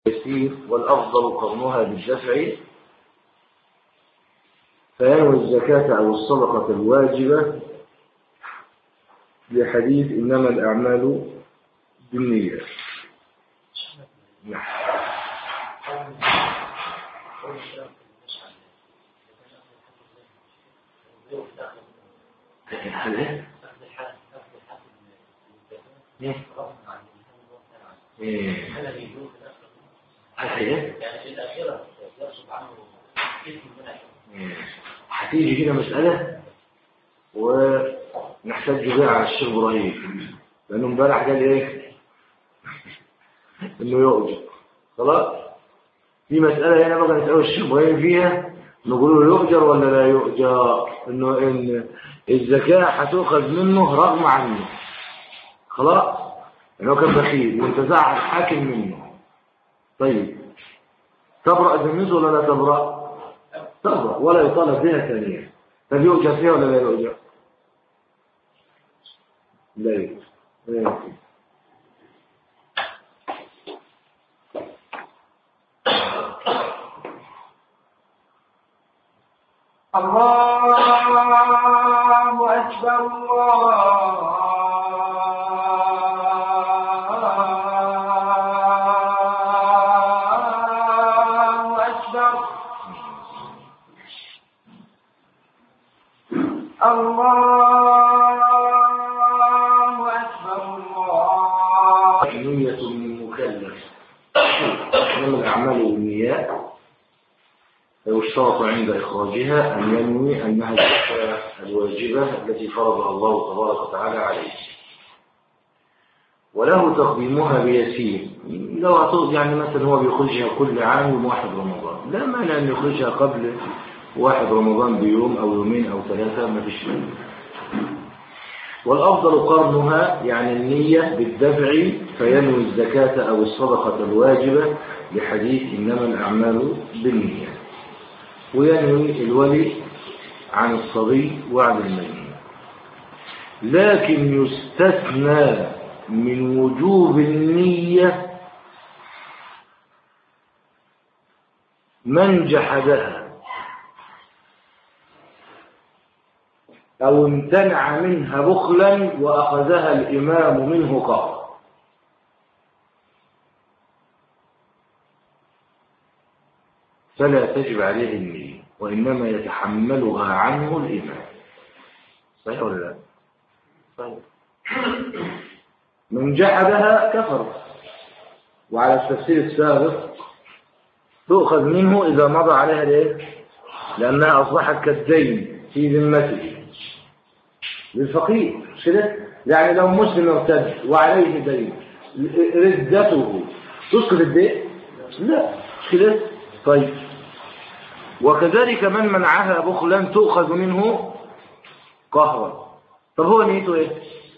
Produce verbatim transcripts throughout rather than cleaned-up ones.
يسير والأفضل قرنها بالدفع فينوي الزكاة أو الصدقة الواجبة لحديث إنما الأعمال بالنيات. هتيجي كده مسألة ونحتاج بها على الشيخ إبراهيم لأنه امبارح قال إيه إنه يؤجر. خلاص في مسألة هنا بقى نسأل الشيخ إبراهيم فيها، نقول له يؤجر ولا لا يؤجر؟ إنه إن الزكاة هتؤخذ منه رغم عنه. خلاص إنه كان بخيل وانتزعها الحاكم منه. طيب تبرأ ذمته ولا لا تبرأ؟ تبرأ ولا يطالب بها ثانية. طب يؤجر فيها ولا لا يؤجر؟ لا يؤجر. لا يؤجر. الله أكبر الله أكبر الله أكبر الله. نية المكلف من الأعمال والنيات ويشترط عند إخراجها أن ينوي أنها الزكاة الواجبة التي فرضها الله تبارك وتعالى عليه، وله تقديمها بيسير. لو أعطوه يعني مثلا هو بيخرجها كل عام يوم واحد رمضان، لا مانع أن يخرجها قبل واحد رمضان بيوم أو يومين أو ثلاثة، ما فيش مانع. والأفضل قرنها يعني النية بالدفع فينوي الزكاة أو الصدقة الواجبة لحديث إنما الأعمال بالنيات، وينوي الولي عن الصبي وعن المجنون. لكن يستثنى من وجوب النية من جحدها أو امتنع منها بخلا وأخذها الإمام منه قهرا. فلا تجب عليه النية وإنما يتحملها عنه الإمام. صحيح ولا لا؟ صحيح. من جحدها كفر، وعلى التفسير السابق تؤخذ منه إذا مضى عليها ليه؟ لأنها أصبحت كالدين في ذمته للفقير. كده يعني لو مسلم ارتد وعليه دين ردته تسقط الدين؟ لا كده. طيب وكذلك من منعها بخلا تؤخذ منه قهرا. طب هو نيته ايه؟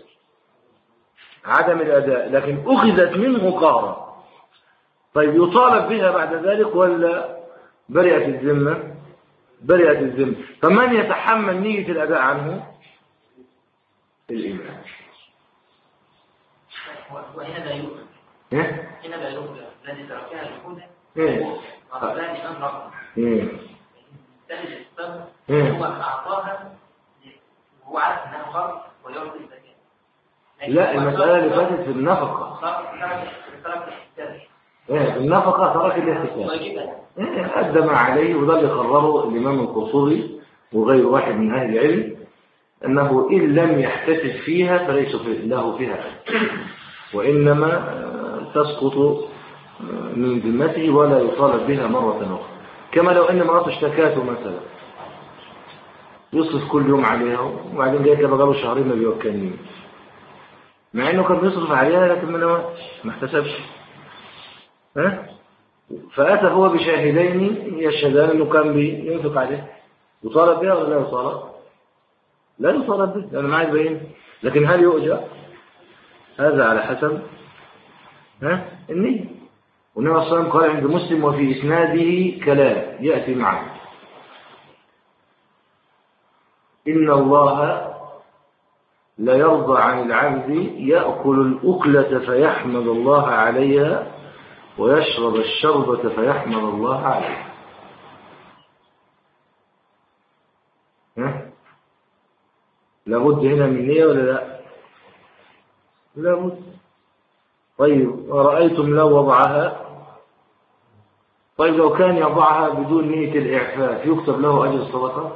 عدم الأداء، لكن أخذت منه قهرا. طيب يطالب بها بعد ذلك ولا برئت الذمة؟ برئت الذمة. فمن يتحمل نية الأداء عنه؟ الإمام. وهنا لا يؤخذ. إيه؟ هنا لا يؤخذ الذي تركها الهدى. إيه؟ الثاني أمر. إيه؟ الثاني السبب إيه؟ هو أعطاها وهو عارف أنها فرض ويرضي الزكاة. لا المسألة اللي فاتت في النفقة. إيه النفقة ترك الاحتساب. إيه أدى ما عليه، وده اللي قرره الإمام القرطبي وغير واحد من أهل العلم أنه إن لم يحتسب فيها فليس له فيها، وإنما تسقط من ذمته ولا يطالب بها مرة أخرى. كما لو أن امرأته اشتكاته مثلا يصرف كل يوم عليها وبعدين جاء كده بقاله شهرين ما بيوكلنيش، مع إنه كان بيصرف عليها لكن ما ما احتسبش. ها؟ فأتى هو بشاهدين يشهدان أنه كان بينفق عليه، يطالب بها ولا لا يطالب؟ لا يطالب به لأنه ما عايز بين. لكن هل يؤجر؟ هذا على حسب ها النية. والنبي صلى الله عليه وسلم قال عند مسلم وفي إسناده كلام يأتي معه: إن الله لا يرضى عن العبد يأكل الأكلة فيحمد الله عليها ويشرب الشربة فيحمد الله عليه. ها؟ لابد هنا من نية ولا لا؟ لابد. طيب ورأيتم لو وضعها، طيب لو كان يضعها بدون نية الإعفاف يكتب له أجر الصدقة؟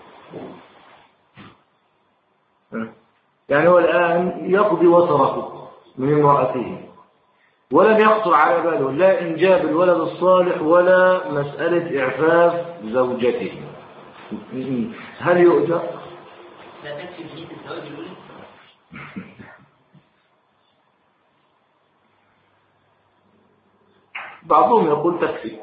يعني هو الآن يقضي وتره من امرأته ولم يخطر على باله لا إنجاب الولد الصالح ولا مسألة إعفاف زوجته، هل يؤجر؟ لا تكفي بنية الزواج الأولى؟ بعضهم يقول تكفي،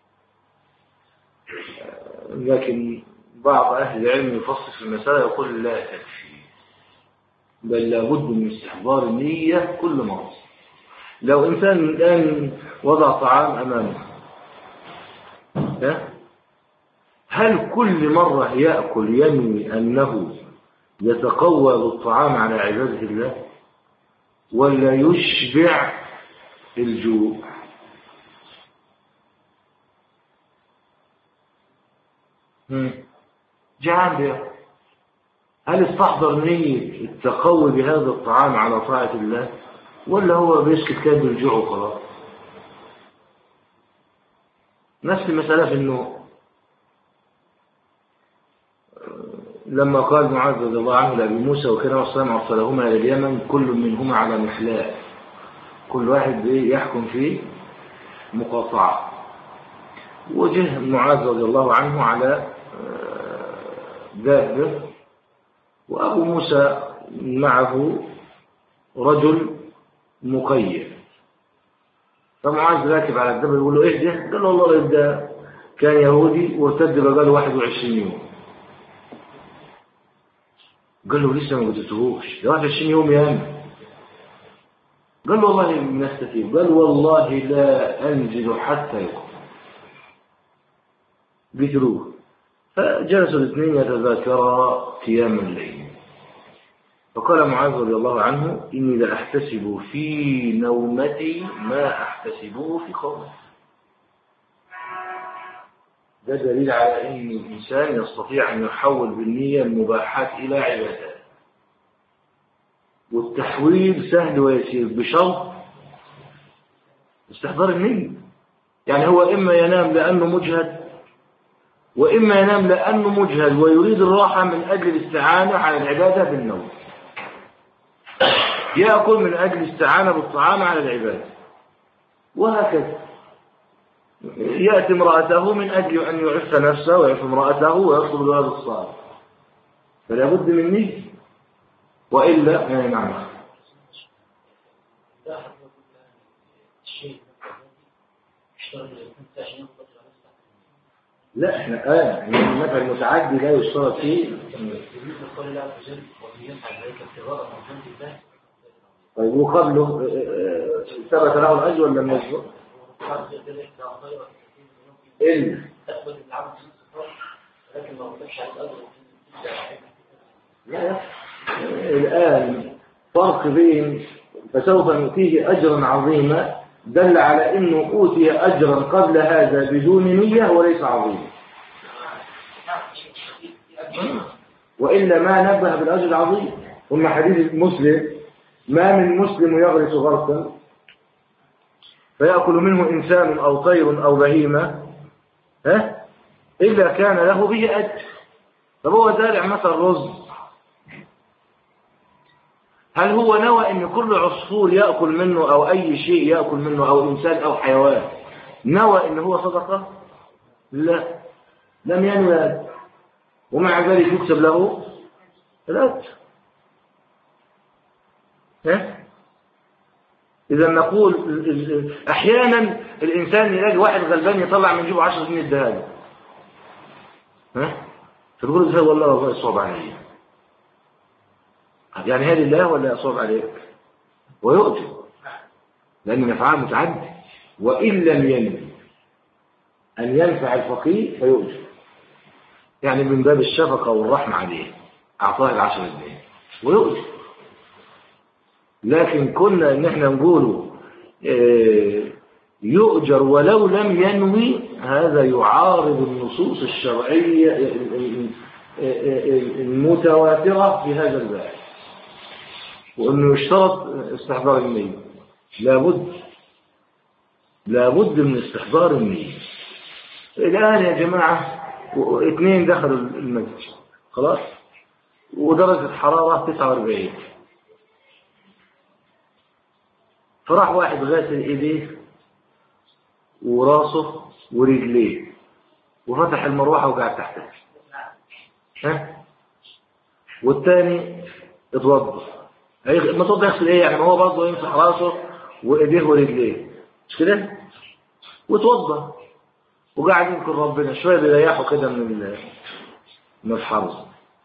لكن بعض أهل العلم يفصل في المسألة يقول لا تكفي، بل لابد من استحضار النية كل مرة. لو إنسان الآن وضع طعام أمامه، هل كل مرة يأكل ينوي أنه يتقوى بالطعام على عبادة الله ولا يشبع الجوع؟ جعان بيه، هل استحضر نية التقوي بهذا الطعام على طاعة الله ولا هو بيسكت كاد الجوع وخلاص؟ نفس المسألة في النوم. لما قال معاذ رضي الله عنه لأبي موسى وكان الصلاة أرسلهما إلى اليمن كل منهما على مخلاء، كل واحد يحكم فيه مقاطعة، وجه معاذ رضي الله عنه على دابة وأبو موسى معه رجل مقيد، فمعاذ راكب على الدابة يقول له ايه ده؟ قال له والله ده كان يهودي وارتد بقاله واحد وعشرين يوم. قال له لسه ما قلتهوش، ده واحد وعشرين يوم يا أمي. قال له والله نستفيد، قال والله لا أنزل حتى يقوم. بيتروه، فجلسوا الاثنين يتذاكرا قيام الليل، فقال معاذ رضي الله عنه إني لأحتسب في نومتي ما أحتسبه في قومي. ده دليل على أن الإنسان يستطيع أن يحول بالنية المباحات إلى عبادات، والتحويل سهل ويسير بشرط استحضار النية. يعني هو إما ينام لأنه مجهد وإما ينام لأنه مجهد ويريد الراحة من أجل الاستعانة على العبادة بالنوم، يأكل من أجل الاستعانة بالطعام على العبادة، وهكذا. يأتي امرأته من أجل أن يعف نفسه ويعف امرأته ويطلب الولد الصالح، فلا بد من نية، وإلا ما ينعم. لا احنا اه النفع المتعدي لا يشترط فيه. طيب وقبله ثبت له الاجر ولا لم يثبت؟ إلا لا الآن فرق بين فسوف نؤتيه أجرا عظيما دل على أنه أوتي أجرا قبل هذا بدون نية وليس عظيما، وإلا ما نبه بالأجر العظيم. ثم حديث مسلم ما من مسلم يغرس غرسا فيأكل منه إنسان أو طير أو بهيمة ها إلا كان له به أجر. طب هو زارع مثلا رز، هل هو نوى أن كل عصفور يأكل منه أو أي شيء يأكل منه أو إنسان أو حيوان نوى أن هو صدقة؟ لا، لم ينوي هذا، ومع ذلك يكتب له ثلاث. إذا نقول أحيانا الإنسان يلاقي واحد غلبان يطلع من جيبه عشر جنيه الذهب، ها فتقول له والله الله يصعب عليه، يعني هذه الله ولا يصعب عليك؟ ويؤتي لأن نفعها متعدد، وإن لم ينوي أن ينفع الفقير فيؤتي، يعني من باب الشفقة والرحمة عليه أعطاه العشر جنيه ويؤتي. لكن كنا ان احنا نقوله إيه يؤجر ولو لم ينوي، هذا يعارض النصوص الشرعية المتواترة في هذا الباب، وأنه يشترط استحضار النية. لابد لابد من استحضار النية. الآن يا جماعة اثنين دخلوا المسجد خلاص، ودرجة حرارة تسعة وأربعين، فراح واحد غاسل ايديه وراسه ورجليه وفتح المروحة وقعد تحتها، ها؟ والتاني اتوضى. ما توضى يغسل ايه يعني؟ ما هو برضه يمسح راسه وايديه ورجليه مش كده، وتوضى وقاعد يذكر ربنا شويه بيريحوا كده من من الحر.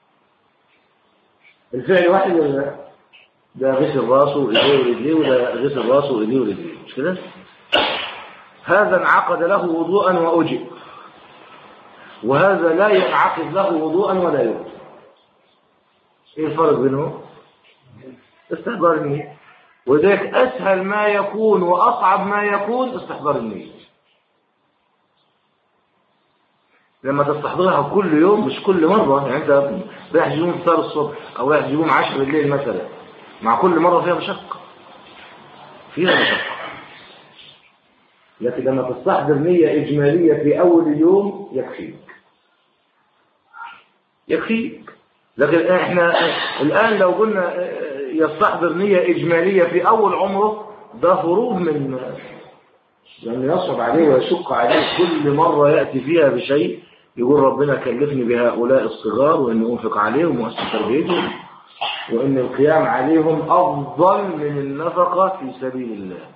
الفعل واحد ولا ده غسل راسه وايديه ورجليه وده غسل راسه وايديه ورجليه مش كده؟ هذا انعقد له وضوءا واجب، وهذا لا ينعقد له وضوءا ولا يوجب. ايه الفرق بينهم؟ استحضار النية. وذلك اسهل ما يكون واصعب ما يكون استحضار النية. لما تستحضرها كل يوم مش كل مرة، يعني انت رايح تجيبهم فطار الصبح او رايح تجيبهم عشاء بالليل مثلا، مع كل مرة فيها مشقة فيها مشقة. لكن لما تستحضر نية إجمالية في أول اليوم يكفيك يكفيك. لكن احنا الآن لو قلنا يستحضر نية إجمالية في أول عمره، ده هروب من يعني يصعب عليه ويشق عليه كل مرة يأتي فيها بشيء يقول ربنا كلفني بهؤلاء الصغار وإن أنفق عليهم وأسس تربيتهم وإن القيام عليهم أفضل من النفقة في سبيل الله.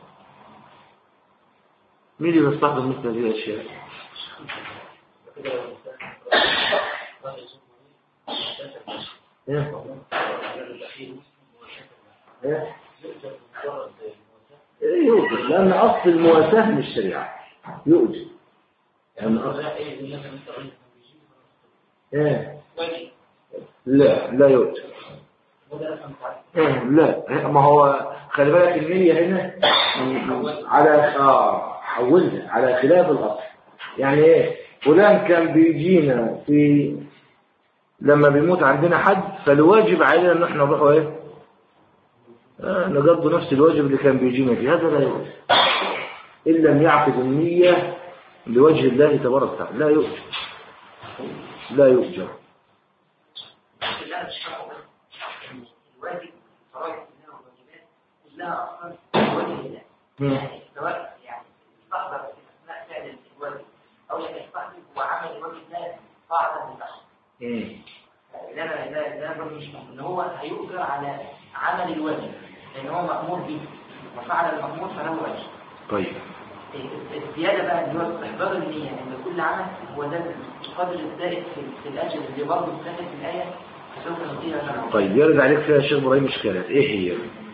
مين اللي بيستحضر مثل هذه الأشياء؟ ايه ايه ايه يوجد، لأن أصل المواساة من الشريعة يوجد يعني أصل ايه لا لا يوجد ايه لا. ما هو خلي بالك النية هنا على اه حولها على خلاف الأصل. يعني ايه؟ فلان كان بيجينا في لما بيموت عندنا حد، فالواجب علينا ان احنا نروح ايه آه نقضي نفس الواجب اللي كان بيجينا فيه. هذا لا يوجد إن لم يعقد النية لوجه الله تبارك وتعالى. لا يوجد لا يوجد. الواجب فرائض الله والواجبات كلها اصلا وجه الله، سواء يعني استحضر في اثناء فعل الواجب او يستحضر وعمل الواجب لا قاعده بالبحث. لا لا لا لا مش ان هو هيؤجر على عمل الواجب لان هو مأمور به وفعل المأمور فله اجر. طيب الزياده بقى اللي هو استحضار النيه ان كل عمل هو ده القدر الزائد في الاجر اللي برضه اتفق في الايه. طيب يرد عليك فيها الشيخ ابراهيم اشكالات. ايه هي؟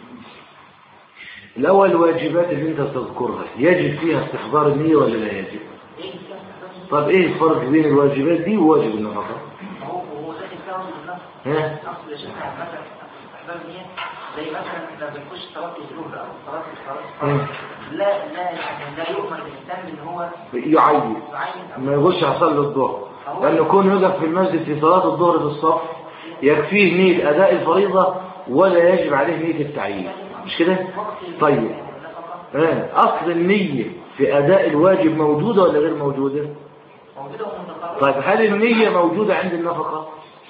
الاول الواجبات اللي انت تذكرها يجب فيها استحضار النية ولا لا يجب؟ طب ايه الفرق بين الواجبات دي وواجب النفقة؟ هو هو ده التساوي بالنفس. ها اصل يا شيخ مثلا استحضار النية زي مثلا لما بنخش صلاه الظهر او صلاه الفرض لا لا يعني لا يؤمن الانسان ان هو يعين ما يقولش هصلي الظهر، لانه كون يقف في المسجد في صلاه الظهر في الصف يكفيه نية أداء الفريضة ولا يجب عليه نية التعيين مش كده؟ طيب آه. أصل النية في أداء الواجب موجودة ولا غير موجودة؟ طيب هل النية موجودة عند النفقة؟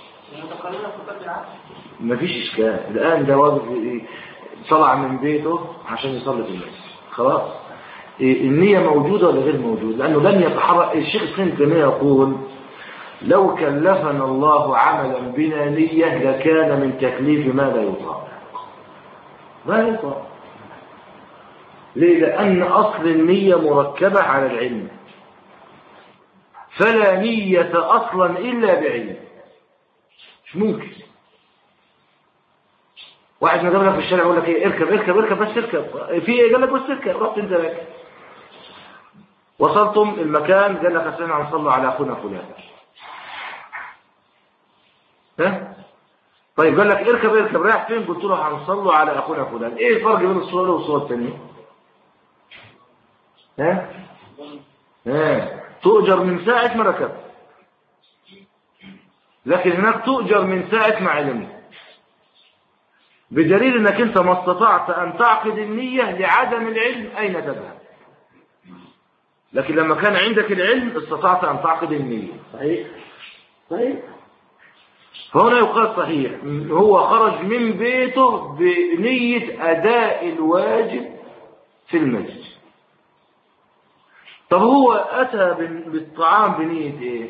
مفيش إشكال. الآن ده واجب طلع من بيته عشان يصلي في المسجد خلاص، النية موجودة ولا غير موجودة؟ لأنه لم يتحرك. الشيخ ابن تيمية يقول لو كلفنا الله عملا بنا نية لكان من تكليف ما لا يطاق. ما يطاق ليه؟ لأن أصل النية مركبة على العلم، فلا نية أصلا إلا بعلم. مش ممكن واحد ما جاب لك في الشارع يقول لك ايه اركب اركب اركب بس اركب في ايه؟ قال لك بس اركب. رحت انت لك وصلتم المكان قال لك أسلنا هنصلوا على أخونا فلان. ها؟ طيب قال لك اركب اركب رايح فين؟ قلت له هنصلوا على اخونا فلان. ايه الفرق بين الصوره الاولى والصوره الثانيه؟ ها ها تؤجر من ساعة ما ركبت، لكن هناك تؤجر من ساعة ما علمت، بدليل انك انت ما استطعت ان تعقد النية لعدم العلم اين تذهب، لكن لما كان عندك العلم استطعت ان تعقد النية. صحيح صحيح. فهنا يقال صحيح هو خرج من بيته بنية اداء الواجب في المسجد. طب هو اتى بالطعام بنية ايه؟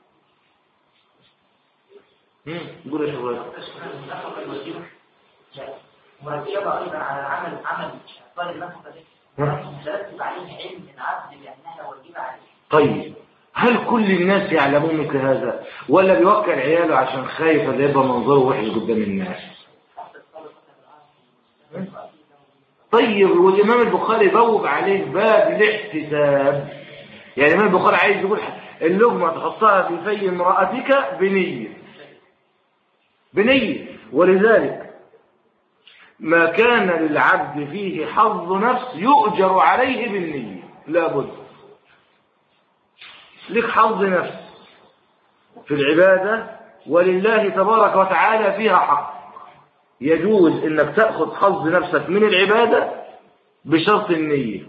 قول يا شباب. مرتبة أيضا على عمل عمل طالب النفقة دي ترتب عليه علم العبد بأنها واجبة عليه. طيب هل كل الناس يعلمون مثل هذا ولا بيوكل عياله عشان خايف اللي يبقى منظره وحش قدام الناس؟ طيب والإمام البخاري بوب عليه باب الاحتساب، يعني الإمام البخاري عايز يقول اللقمة تحطها في في امرأتك بنية بنية، ولذلك ما كان للعبد فيه حظ نفس يؤجر عليه بالنية، لابد لك حظ نفس في العبادة ولله تبارك وتعالى فيها حق، يجوز انك تأخذ حظ نفسك من العبادة بشرط النية.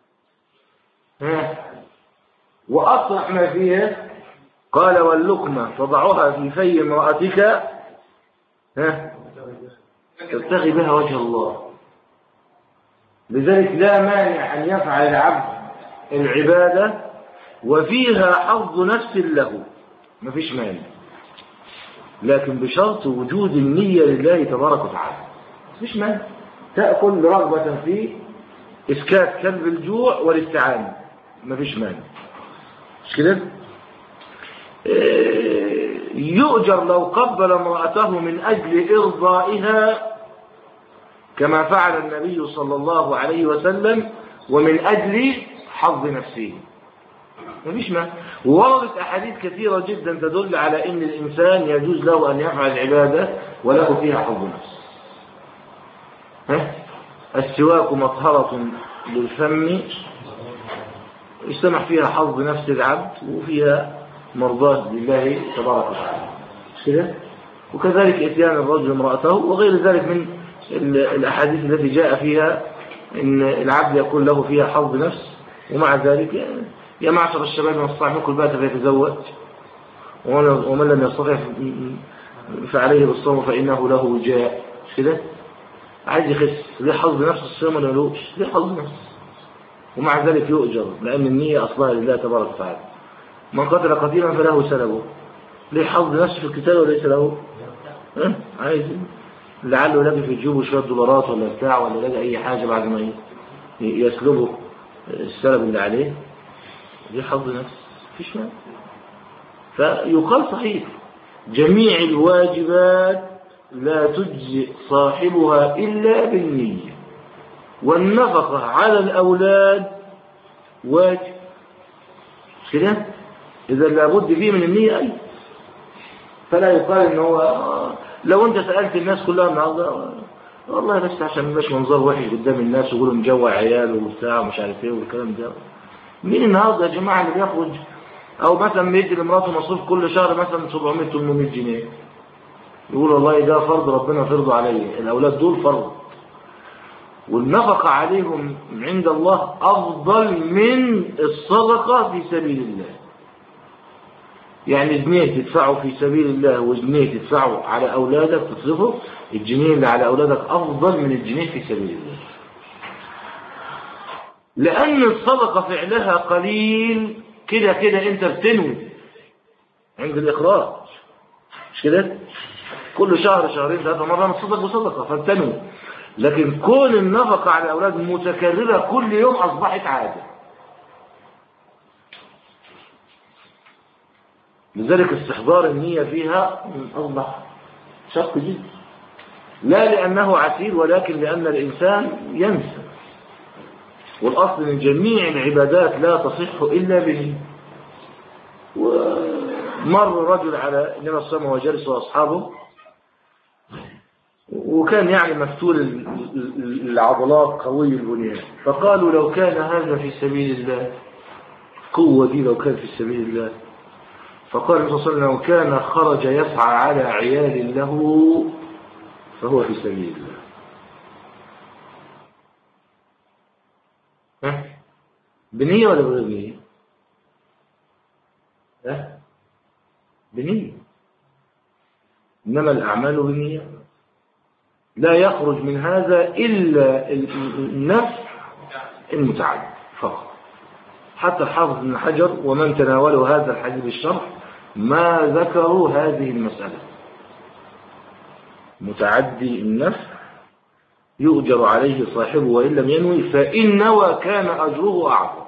ها وأصلح ما فيها قال واللقمة تضعها في في امرأتك ها تبتغي بها وجه الله، لذلك لا مانع أن يفعل العبد العبادة وفيها حظ نفس له، ما فيش مانع، لكن بشرط وجود النية لله تبارك وتعالى. ما فيش مانع تأكل رغبة في إسكات كلب الجوع والاستعانة، ما فيش مانع، مش كده؟ يؤجر لو قبل امرأته من أجل إرضائها كما فعل النبي صلى الله عليه وسلم ومن أجل حظ نفسه، مفيش ما. ووردت أحاديث كثيرة جدا تدل على أن الإنسان يجوز له أن يفعل العبادة وله فيها حظ نفس. ها؟ السواك مطهرة للفم يسمح فيها حظ نفس العبد وفيها مرضاة لله تبارك وتعالى كده. وكذلك اتيان الرجل امرأته وغير ذلك من الأحاديث التي جاء فيها ان العبد يكون له فيها حظ نفس. ومع ذلك يا معشر الشباب من استطاع منكم الباءة فيتزوج ومن لم يستطع فعليه بالصوم فإنه له وجاء كده. عايز يخس ليه حظ نفس الصيام ولا لهوش؟ ليه حظ نفس، ومع ذلك يؤجر لأن النية أصلها لله تبارك وتعالى. من قتل قتيلا فله سلبه، ليه حظ نفسه في الكتاب وليس له ها؟ عايز لعله يلاقي في جيبه شوية دولارات ولا بتاع ولا يلاقي أي حاجة بعد ما يسلبه السلب اللي عليه، ليه حظ نفس فيش مال. فيقال صحيح جميع الواجبات لا تجزئ صاحبها إلا بالنية، والنفقة على الأولاد واجب كده، إذا لابد فيه من النية أي. فلا يقال إن هو لو أنت سألت الناس كلها النهارده والله بس عشان مش منظر وحش قدام الناس ويقولوا مجوع عيال وبتاع ومش عارف ايه والكلام ده، مين النهارده يا جماعة اللي بياخد أو مثلا بيدي لمراته مصروف كل شهر مثلا سبعمية ثمانمية جنيه يقول والله ده فرض ربنا فرضه علي، الأولاد دول فرض والنفقة عليهم عند الله أفضل من الصدقة في سبيل الله. يعني جنيه تدفعه في سبيل الله وجنيه تدفعه على أولادك تصرفه، الجنيه اللي على أولادك أفضل من الجنيه في سبيل الله، لأن الصدقة فعلها قليل كده كده أنت بتنوي عند الإخراج مش كده؟ كل شهر شهرين ثلاثة مرة نصدق بصدقة فبتنوي، لكن كون النفقة على الأولاد متكررة كل يوم أصبحت عادة. لذلك استحضار النية فيها أصبح شق جدا، لا لأنه عسير ولكن لأن الإنسان ينسى، والأصل من جميع العبادات لا تصح إلا به. ومر رجل على النبي صلى الله عليه وسلم وجلس وأصحابه وكان يعني مفتول العضلات قوي البنيان، فقالوا لو كان هذا في سبيل الله، قوة دي لو كان في سبيل الله، فقال الرسول صلى الله عليه وسلم لو كان خرج يسعى على عيال له فهو في سبيل الله. ها؟ بنية ولا بغير بنية؟ ها؟ بنية، إنما الأعمال بنية، لا يخرج من هذا إلا النفس المتعدد فقط. حتى الحافظ بن حجر ومن تناولوا هذا الحديث بالشرح ما ذكروا هذه المسألة. متعدي النفس يؤجر عليه صاحبه وإن لم ينوي، فإن نوى كان أجره أعظم.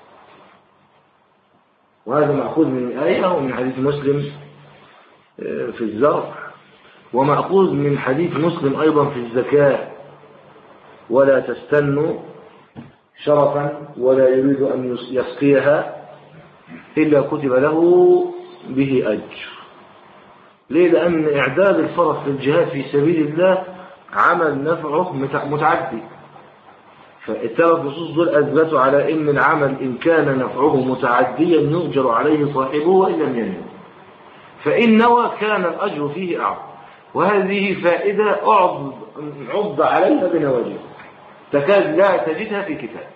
وهذا مأخوذ من الآية ومن حديث مسلم في الزرع، ومأخوذ من حديث مسلم أيضا في الزكاة: ولا تستنوا شرفا ولا يريد أن يسقيها إلا كتب له به أجر. ليه؟ لأن إعداد الفرس للجهاد في سبيل الله عمل نفعه متعدي، فالثلاث نصوص دول أثبتوا على إن العمل إن كان نفعه متعديا يؤجر عليه صاحبه وإن لم ينوي، فإن نوى كان الأجر فيه أعظم. وهذه فائدة أعض عض عليها بنواجذ تكاد لا تجدها في كتاب.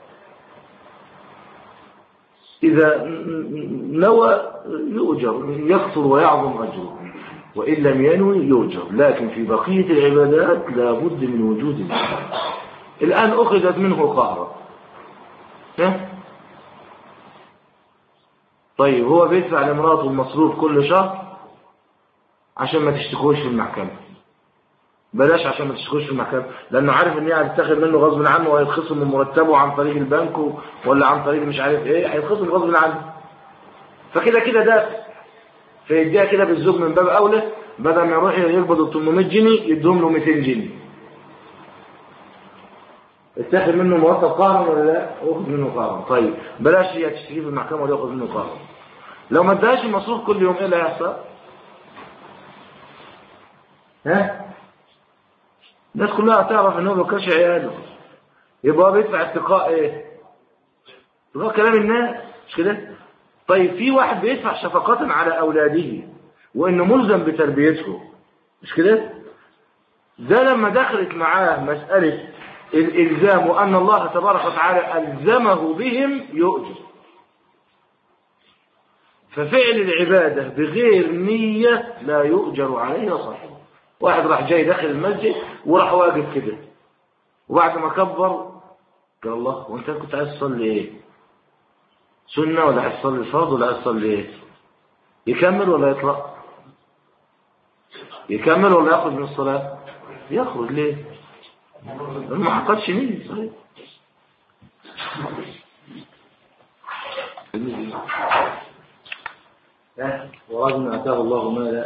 إذا نوى يؤجر، يكثر ويعظم أجره، وإن لم ينوي يؤجر. لكن في بقية العبادات لا بد من وجود النية. الآن أخذت منه قهرة، طيب هو بيدفع لمراته المصروف كل شهر عشان ما تشتكوش في المحكمة. بلاش عشان ما تشتكوش في المحكمة، لأنه عارف إن هي هتتاخد منه غصب عنه وهيتخصم من مرتبه عن طريق البنك ولا عن طريق مش عارف إيه، هيتخصم غصب عنه. فكده كده ده فيديها كده بالزوج من باب أولى، بدل ما يروح يقبض ثمانمائة جنيه يدهم له مئتين جنيه. اتاخد منه مرتب قهرا ولا لا؟ اخذ منه قهرا. طيب بلاش هي تشتكي في المحكمة ولا ياخذ منه قهرا. لو ما اداهاش المصروف كل يوم ايه اللي هيحصل؟ ها؟ الناس كلها هتعرف ان هو ما بيكرش عياله، يبقى بيدفع اتقاء ايه؟ اتقاء كلام الناس، مش كده؟ طيب في واحد بيدفع شفقة على اولاده وانه ملزم بتربيتهم، مش كده؟ ده لما دخلت معاه مسألة الالزام وان الله تبارك وتعالى الزمه بهم يؤجر. ففعل العبادة بغير نية لا يؤجر عليه صاحبه. واحد راح جاي داخل المسجد وراح واقف كده، وبعد ما كبر قال الله وانت كنت عايز تصلي ايه؟ سنة ولا عايز تصلي الفرض ولا عايز تصلي ايه؟ يكمل ولا يطلع؟ يكمل ولا يخرج من الصلاة؟ يخرج. ليه؟ ما حققش نية. صحيح. ورجل أتاه الله مالا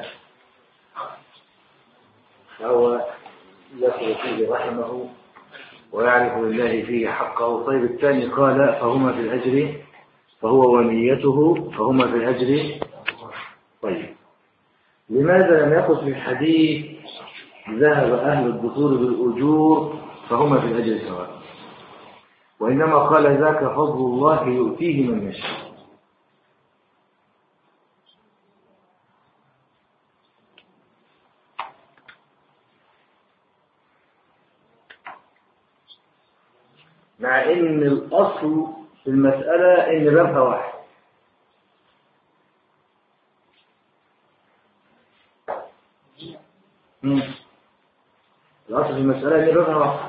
فهو يصل فيه رحمه ويعرف لله فيه حقه. طيب الثاني قال فهما في الأجر، فهو ونيته فهما في الأجر. طيب لماذا لم يقل في الحديث ذهب أهل الدخول بالأجور فهما في الأجر سواء، وإنما قال ذاك فضل الله يؤتيه من يشاء؟ مع ان الاصل في المسألة ان بابها واحد. الاصل في المسألة ان بابها واحد.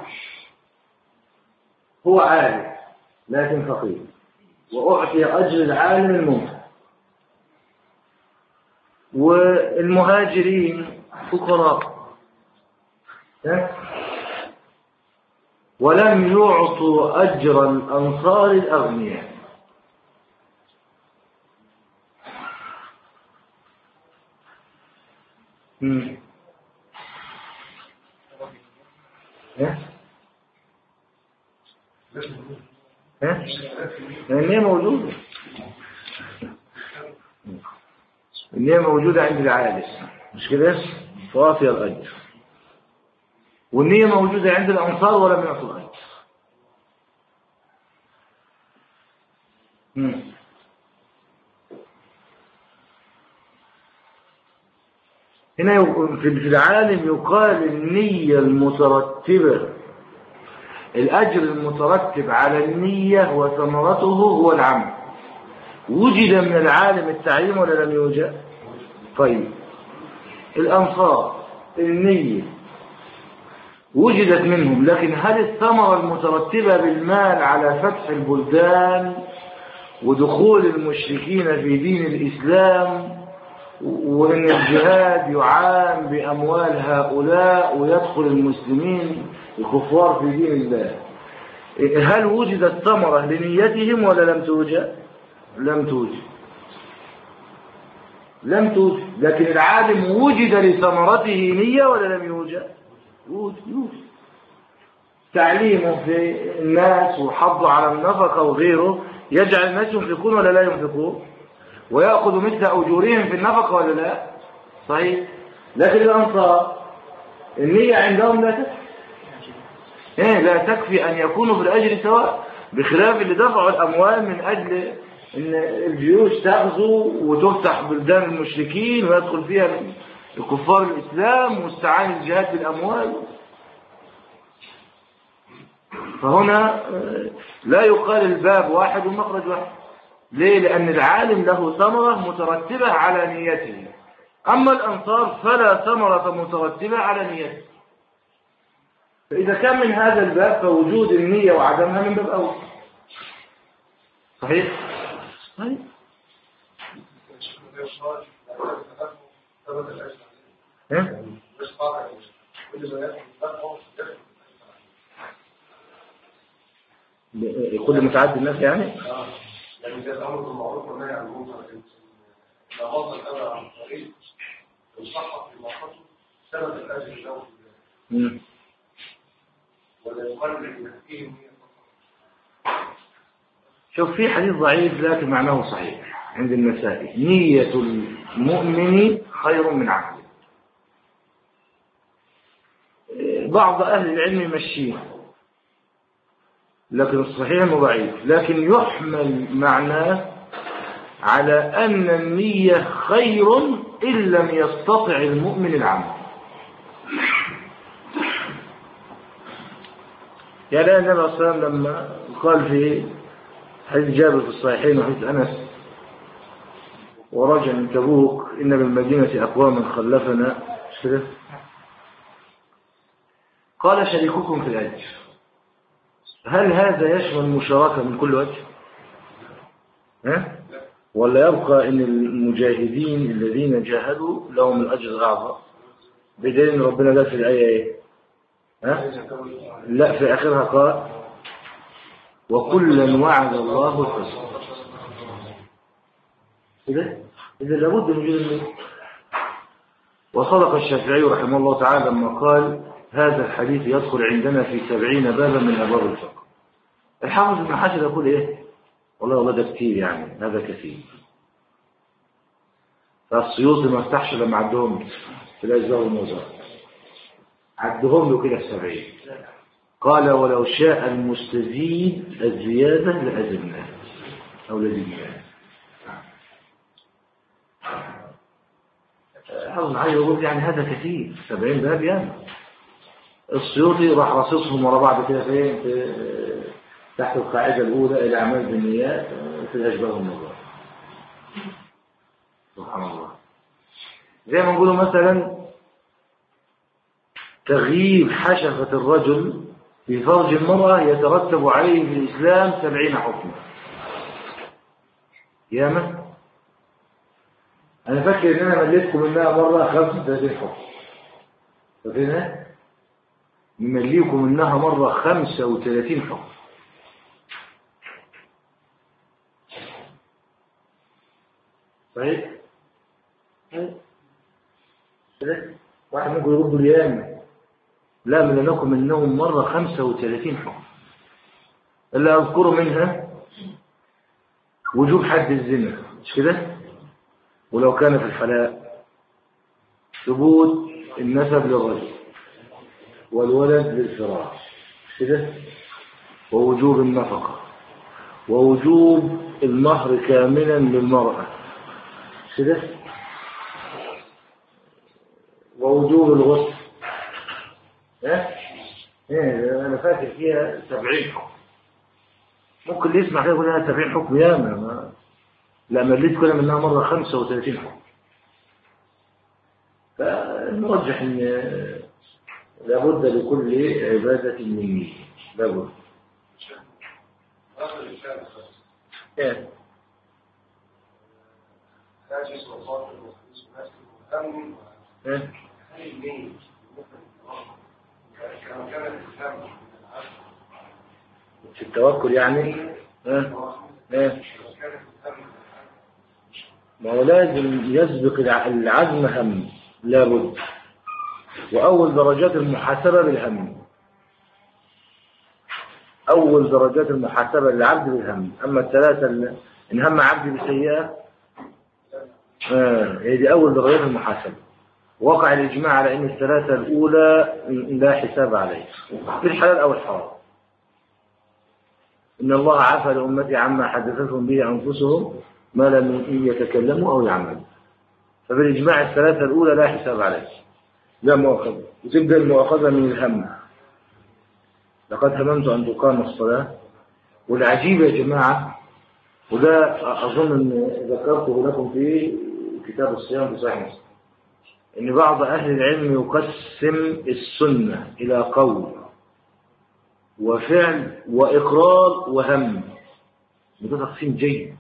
هو عالم لكن فقير، واعطي اجر العالم المنفق، والمهاجرين فقراء ولم يعطوا أجر الأنصار الأغنياء. امم ها ها لأن هي موجودة، إن هي موجودة عند العالم، مش كده؟ فاطي الأجر. والنية موجودة عند الأنصار ولم يعطوا الأجر. هنا في العالم يقال النية المترتبة، الأجر المترتب على النية وثمرته هو العمل. وجد من العالم التعليم ولا لم يوجد؟ طيب الأنصار النية وجدت منهم، لكن هل الثمرة المترتبة بالمال على فتح البلدان ودخول المشركين في دين الإسلام وأن الجهاد يعان بأموال هؤلاء ويدخل المسلمين الكفار في دين الله، هل وجدت ثمرة لنيتهم ولا لم توجد؟ لم توجد لم توجد لكن العالم وجد لثمرته نية ولا لم يوجد؟ يوجد يوجد تعليمه في الناس وحضه على النفقة وغيره يجعل الناس ينفقون ولا لا ينفقون، ويأخذ مثل أجورهم في النفقة ولا لا؟ صحيح. لكن الأنصار النية عندهم لا تكفي، إيه لا تكفي أن يكونوا في الأجر سواء، بخلاف اللي دفعوا الأموال من أجل أن الجيوش تغزو وتفتح بلدان المشركين ويدخل فيها الكفار الإسلام واستعان الجهاد بالأموال. فهنا لا يقال الباب واحد والمخرج واحد. ليه؟ لأن العالم له ثمرة مترتبة على نيته، أما الأنصار فلا ثمرة مترتبة على نيته. فإذا كان من هذا الباب فوجود النية وعدمها من باب أول. صحيح؟ صحيح. إيه؟ كل متعدي الناس يعني؟ اه يعني ده الامر بالمعروف والنهي عن المنكر. لو غض الامر عن الطريق وصحح في موقفه سبب الاجر له امم ولا يقلل من فيه. شوف في حديث ضعيف لكن معناه صحيح عند النسائي: نية المؤمن خير من عمله. بعض أهل العلم يمشيه، لكن الصحيح انه ضعيف، لكن يحمل معناه على أن النية خير إن لم يستطع المؤمن العمل. يعني النبي صلى الله عليه وسلم لما قال في حديث جابر في الصحيحين وحديث أنس: ورجع من تبوك إن بالمدينة أقواما خلفنا، قال شريككم في الأجر. هل هذا يشمل المشاركة من كل وجه؟ ها؟ ولا يبقى أن المجاهدين الذين جاهدوا لهم الأجر الأعظم؟ بدليل أن ربنا قال في الآية إيه؟ ها؟ لا، في آخرها قال: وكلا وعد الله الحسنى. إذا إذا لابد من وجود النية. وصدق الشافعي رحمه الله تعالى لما قال: هذا الحديث يدخل عندنا في سبعين بابا من أبواب الفقه. الحافظ ابن حجر يقول إيه؟ والله والله ده كتير، يعني هذا كثير. فالسيوطي ما افتحش لما عدهم في الأجزاء والموضوع، عدهم له كده السبعين. قال: ولو شاء المستزيد الزيادة لأزمناه أو لزمناه. الحافظ ابن حجر يقول يعني هذا كثير، سبعين باب يعني. السيوطي راح رصصهم ورا بعض كده فين في تحت القاعدة الأولى: الأعمال بالنيات في الأشباه والنظر. سبحان الله. زي ما نقولوا مثلا تغييب حشفة الرجل في فرج المرأة يترتب عليه في الإسلام سبعين حكم. ياما أنا فاكر إن أنا مليتكم منها مرة خمسة وثلاثين حكم. فاكرينها؟ نمليكم منها مرة خمسة وثلاثين حكم. صحيح؟ كده واحد ممكن يرد اليامة: لا، من لكم منهم مرة خمسة وثلاثين حكم. اللي أذكره منها وجوب حد الزنا، مش كده؟ ولو كان في الحلال ثبوت النسب للرجل، والولد للفراش كده، ووجوب النفقة، ووجوب المهر كاملا للمرأة كده، ووجوب الغسل. ها ايه انا فاكر فيها سبعين حكم. ممكن اللي يسمع كده يقول لها سبعين حكم ياما، ما لا مليت كلها منها مرة خمسة وثلاثين حكم. فنرجح ان لابد لكل عبادة من نية، لابد. ايه ايه في التوكل يعني. ايه ايه ما هو لازم يسبق العزم هم، لابد. وأول درجات المحاسبة بالهم، أول درجات المحاسبة للعبد بالهم. أما الثلاثة إن هم عبد بسيئة آه هي دي أول درجات المحاسبة. وقع الإجماع على أن الثلاثة الأولى لا حساب عليه في الحلال أو الحرام. إن الله عفى لأمتي عما حدثتهم به أنفسهم ما لم يتكلموا أو يعملوا. فبالإجماع الثلاثة الأولى لا حساب عليه، لا مؤاخذة. وتبدأ المؤاخذة من الهم. لقد هممت أن تقام الصلاة. والعجيب يا جماعة، وده أظن أن ذكرته لكم في كتاب الصيام في صحيح مسلم، أن بعض أهل العلم يقسم السنة إلى قول وفعل وإقرار وهم. ده تقسيم جيد.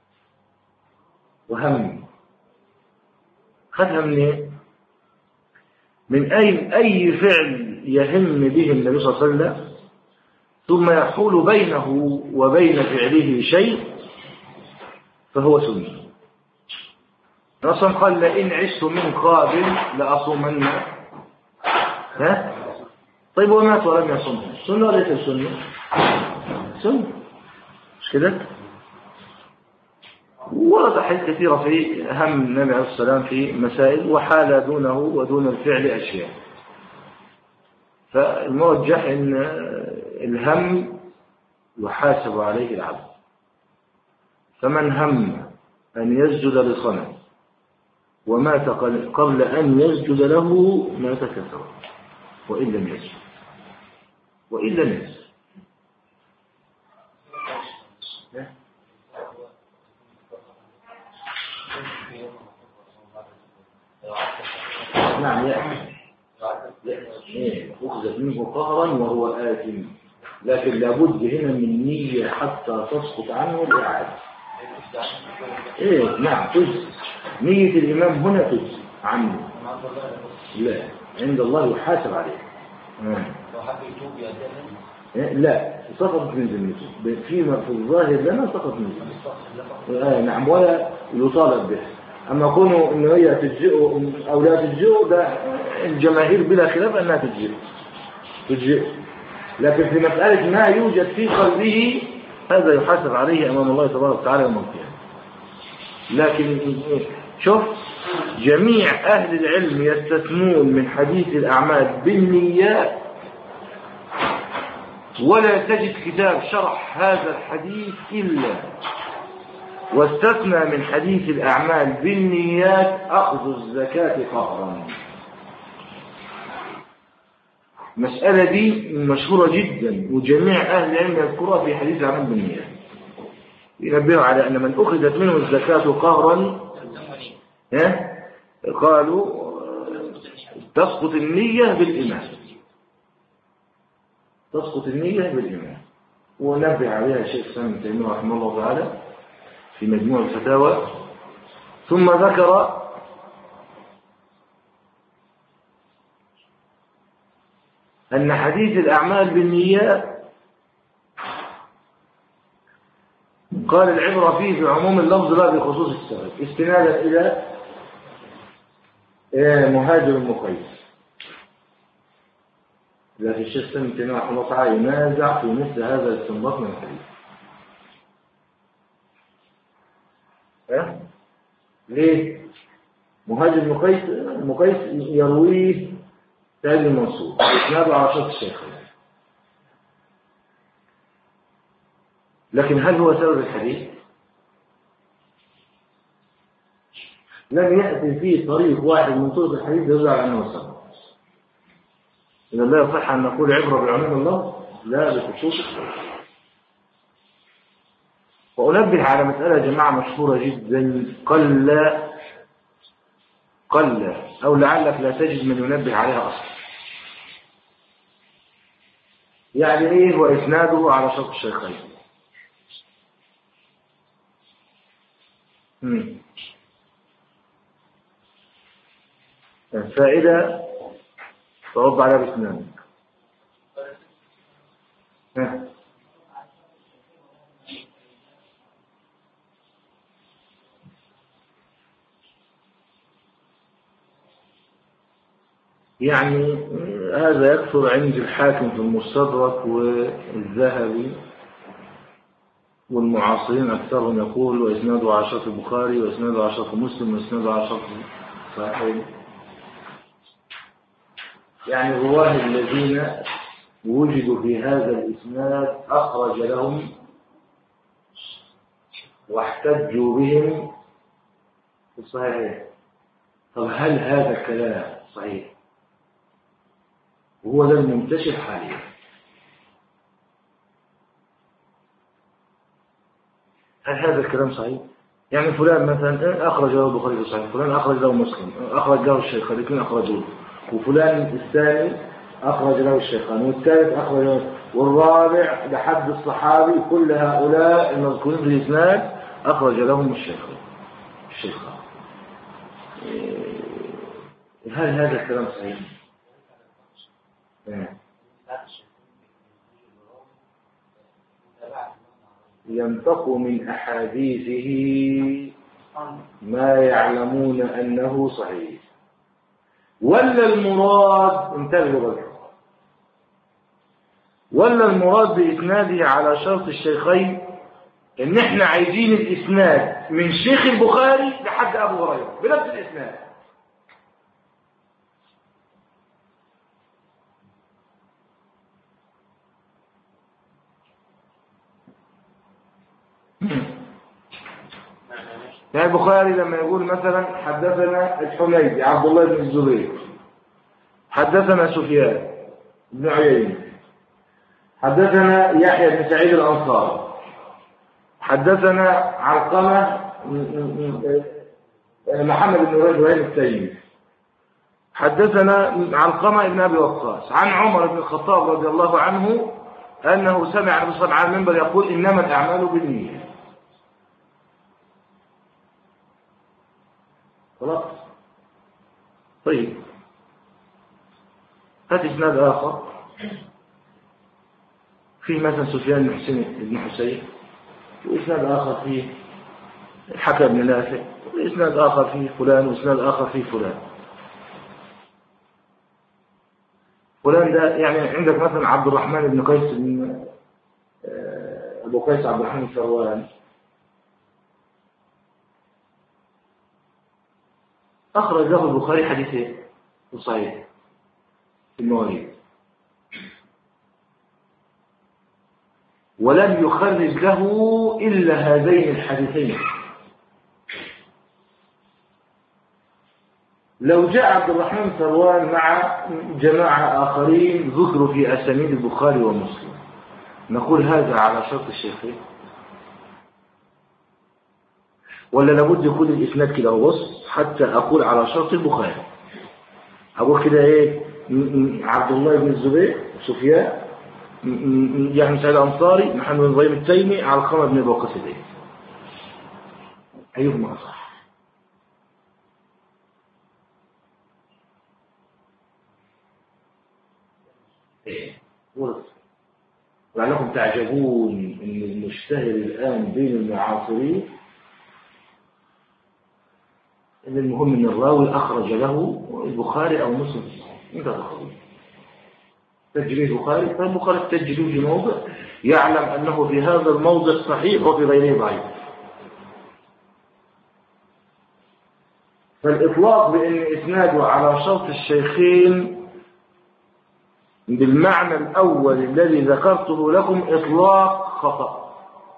وهم خدها من من أي أي فعل يهم به النبي صلى الله عليه وسلم ثم يحول بينه وبين فعله شيء فهو سنة. أصلا قال لئن عشت من قابل لأصومن. ها طيب ومات ولم يصم، سنة ولا ليس سنة؟ سنة مش كده؟ ورد أحاديث كثيرة في هم النبي عليه السلام في مسائل، وحال دونه ودون الفعل أشياء. فالمرجح أن الهم يحاسب عليه العبد. فمن هم أن يسجد لصنم ومات قبل أن يسجد له مات كفر وإن لم يسجد وإن لم يسجد. نعم يأتي أخذت منه قهرا وهو آثم، لكن لابد هنا من نية حتى تسقط عنه الإعادة. إيه نعم تجزي نية الإمام هنا تجزي عنه. لا عند الله يحاسب عليه. آه. لا سقط من ذمته فيما في الظاهر لنا سقط من ذمته. آه نعم ولا يطالب به. أما كونه إنه هي تجزئه أو لا تجزئه ده الجماهير بلا خلاف أنها تجزئه تجزئه، لكن في مسألة ما يوجد في قلبه هذا يحاسب عليه أمام الله تبارك وتعالى يوم القيامة. لكن شوف جميع أهل العلم يستثنون من حديث الأعمال بالنيات، ولا تجد كتاب شرح هذا الحديث إلا واستثنى من حديث الأعمال بالنيات أخذ الزكاة قهرا. المسألة دي مشهورة جدا وجميع أهل العلم يذكرها في حديث الأعمال بالنيات، ينبهوا على أن من أخذت منه الزكاة قهرا قالوا تسقط النية بالإمام، تسقط النية بالإمام. ونبه عليها الشيخ الإسلام ابن تيمية رحمه الله تعالى في مجموع الفتاوى. ثم ذكر أن حديث الأعمال بالنيات قال العبرة فيه بعموم اللفظ لا بخصوص السبب، استنادا إلى مهاجر المقيس. لكن الشيخ الإسلام ابن تيمية رحمه الله تعالى ينازع في مثل هذا الاستنباط من الحديث. ها؟ ليه؟ مهاجر المقيس المقيس يرويه سعيد المنصور إسناده على شرط الشيخين. لكن هل هو سبب الحديث؟ لم يأتي فيه طريق واحد من طرق الحديث يدل على أنه سبب. إذا لا يصح أن نقول عبرة بعموم الله، لا بخصوص الطريق. وأنبه على مسألة يا جماعة مشهورة جدا، قل قل أو لعلك لا تجد من ينبه عليها أصلا. يعني إيه وإسناده على شرط الشيخين؟ الفائدة ترد عليها باسنانك. يعني هذا يكثر عند الحاكم في المستدرك والذهبي والمعاصرين أكثرهم يقول وإسناده على شرط البخاري وإسناده على شرط مسلم وإسناده على شرط صحيح. يعني الرواه الذين وجدوا في هذا الإسناد أخرج لهم واحتجوا بهم في الصحيح. طب هل هذا الكلام صحيح؟ وهو ده المنتشر حاليا. هل هذا الكلام صحيح؟ يعني فلان مثلا أخرج له البخاري في صحيح، فلان أخرج له مسلم، أخرج له الشيخان الاثنين أخرجوه، وفلان الثاني أخرج له الشيخان، والثالث أخرج له، والرابع لحد الصحابي، كل هؤلاء المذكورين في الإسناد أخرج لهم الشيخان الشيخان هل هذا الكلام صحيح؟ ينطق من أحاديثه ما يعلمون أنه صحيح، ولا المراد انتبهوا بقى، ولا المراد بإسناده على شرط الشيخين إن إحنا عايزين الإسناد من شيخ البخاري لحد أبو هريرة بنفس الإسناد. يعني البخاري لما يقول مثلا حدثنا الحميدي عبد الله بن الزبير، حدثنا سفيان بن عيينة، حدثنا يحيى بن سعيد الأنصاري، حدثنا علقمة محمد بن إبراهيم التيمي، حدثنا علقمة بن أبي وقاص عن عمر بن الخطاب رضي الله عنه أنه سمع النبي صلى الله عليه وسلم على المنبر يقول إنما الأعمال بالنيات. خلاص. طيب هات إسناد آخر فيه مثلا سفيان بن حسين بن حسين، وإسناد آخر فيه الحكم بن نافع، وإسناد آخر فيه فلان، وإسناد آخر فيه فلان. فلان ده يعني عندك مثلا عبد الرحمن بن قيس بن أبو قيس عبد الرحمن الثروان أخرج له البخاري حديثين صحيح في المواريث، ولم يخرج له إلا هذين الحديثين. لو جاء عبد الرحمن الثروان مع جماعة آخرين ذكروا في أسانيد البخاري ومسلم نقول هذا على شرط الشيخين، ولا لابد يكون الإسناد كده وبص حتى أقول على شرط البخاري، أقول كده إيه عبد الله بن الزبير سفيان يعني سعيد الأنصاري محمد بن إبراهيم التيمي علقمة بن أبي وقاص ده أيهما أصح؟ إيه ورد. لعلكم تعجبون إن المشتهر الآن بين المعاصرين إن المهم إن الراوي أخرج له البخاري أو مسلم. أنت تخرج تجريد البخاري، فالبخاري تجريد في موضع يعلم أنه في هذا الموضع صحيح وفي غيره ضعيف. فالإطلاق بأن إسناده على شرط الشيخين بالمعنى الأول الذي ذكرته لكم إطلاق خطأ،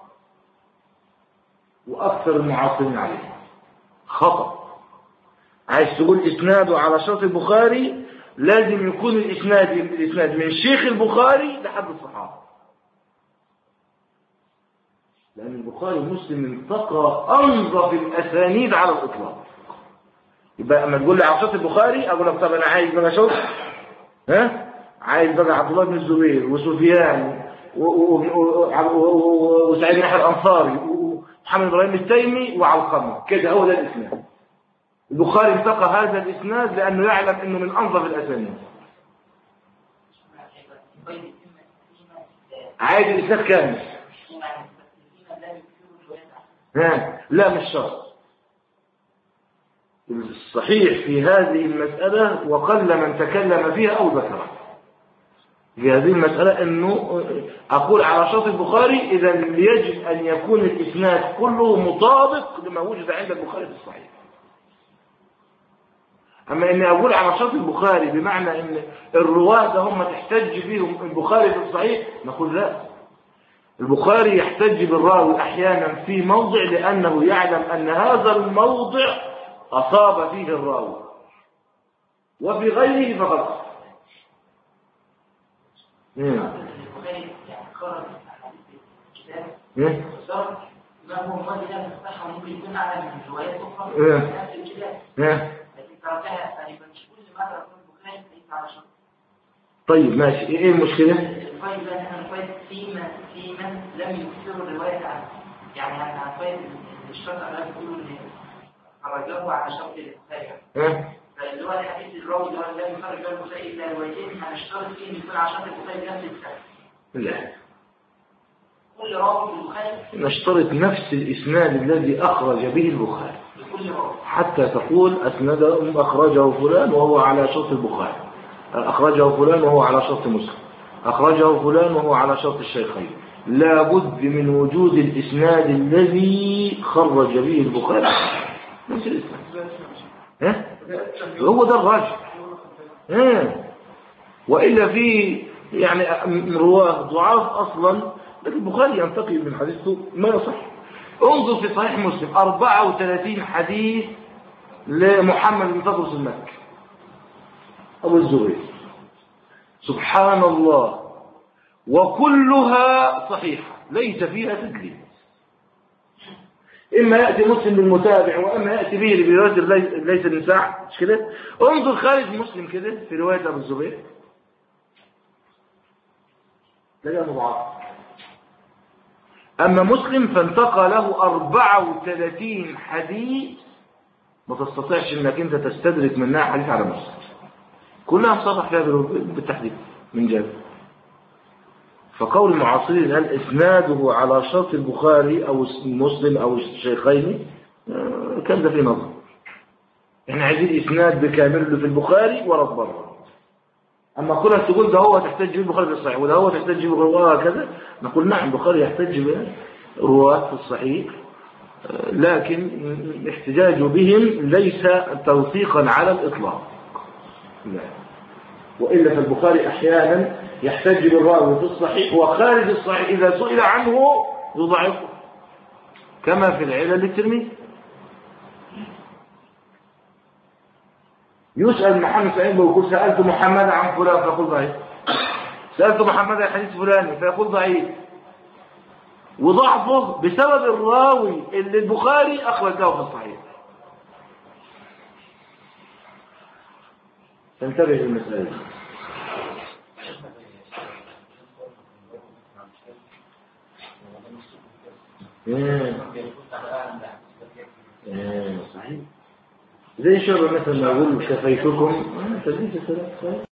وأكثر المعاصرين عليه خطأ. عايز تقول إسناده على شرط البخاري، لازم يكون الإسناد الإسناد من شيخ البخاري لحد الصحابة، لأن البخاري ومسلم انتقى أنظف الأسانيد على الإطلاق. يبقى أما تقول لي على شرط البخاري أقول لك طب أنا عايز بقى شرط، ها عايز بقى عبد الله بن الزبير وسفيان وسعيد بن يحيى الأنصاري ومحمد إبراهيم التيمي وعلقمة، كده هو ده الإسناد. البخاري انتقى هذا الإسناد لأنه يعلم أنه من أنظف الأسانيد. عايز الإسناد كامل. ها لا مش شرط. الصحيح في هذه المسألة وقل من تكلم فيها أو ذكرها في هذه المسألة أنه أقول على شرط البخاري إذا يجب أن يكون الإسناد كله مطابق لما وجد عند البخاري في الصحيح. أما أني أقول على شرط البخاري بمعنى أن الرواة هم تحتج فيهم البخاري في الصحيح، نقول لا. البخاري يحتج بالراوي أحيانا في موضع لأنه يعلم أن هذا الموضع أصاب فيه الراوي، وفي غيره فقط. ما هو مواد لا تصح ممكن يكون على من روايات أخرى في نفس الكتاب لكن تركها تقريبا مش كل مرة يكون البخاري ليس على شرط. طيب ماشي، ايه المشكلة؟ الفايد بقى احنا الفايد في من في من لم يكثروا الرواية عنه، يعني احنا الفايد الشرط على بيقولوا ان خرجوه على شرط البخاري، فاللي هو الحديث الراوي اللي هو لم يخرج البخاري الا روايتين هنشترط فيه ان يكون على شرط البخاري نفس الكتاب. لا، كل راوي في البخاري نشترط نفس الإسناد الذي أخرج به البخاري حتى تقول أسنده أخرجه فلان وهو على شرط البخاري، أخرجه فلان وهو على شرط مسلم، أخرجه فلان وهو على شرط الشيخين. لا بد من وجود الإسناد الذي خرج به البخاري نفس الإسناد. ها؟ هو ده الراجح. ها؟ وإلا في يعني رواه ضعاف أصلا، لكن البخاري ينتقي من حديثه ما يصح. انظر في صحيح مسلم أربعة وثلاثين حديث لمحمد بن تدرس المكي أبو الزبير، سبحان الله، وكلها صحيحة ليس فيها تدليس. إما يأتي مسلم بالمتابع وإما يأتي به برواية ليس بن سعد، مش كده؟ انظر خارج مسلم كده في رواية أبو الزبير تلاقيها مضاعفة. أما مسلم فانتقى له أربعة وثلاثين حديث ما تستطيعش أنك أنت تستدرك منها حديث على مسلم، كلها مصرح فيها بالتحديد من جانب. فقول المعاصرين هل إسناده على شرط البخاري أو مسلم أو الشيخين كان ده في نظر. احنا عايزين إسناد بكامل في البخاري ورد بره. أما كلها تقول ده هو تحتاج به البخاري في الصحيح وده هو تحتاج به رواه كذا، نقول نعم البخاري يحتاج به رواه في الصحيح، لكن الاحتجاج بهم ليس توثيقا على الإطلاق. لا. وإلا فالبخاري أحيانا يحتج بالراوي في الصحيح وخارج الصحيح إذا سئل عنه يضعفه، كما في العلل للترمذي. يسأل محمد سعيد ويقول سألت محمد عن فلان فيقول ضعيف، سألت محمد عن حديث فلان فيقول ضعيف، وضعفه بسبب الراوي اللي البخاري أخرج له في الصحيح. تنتبه للمسألة. ايه ايه صحيح. زي شرب مثلا ما يقول كفيتكم تدريس الثلاث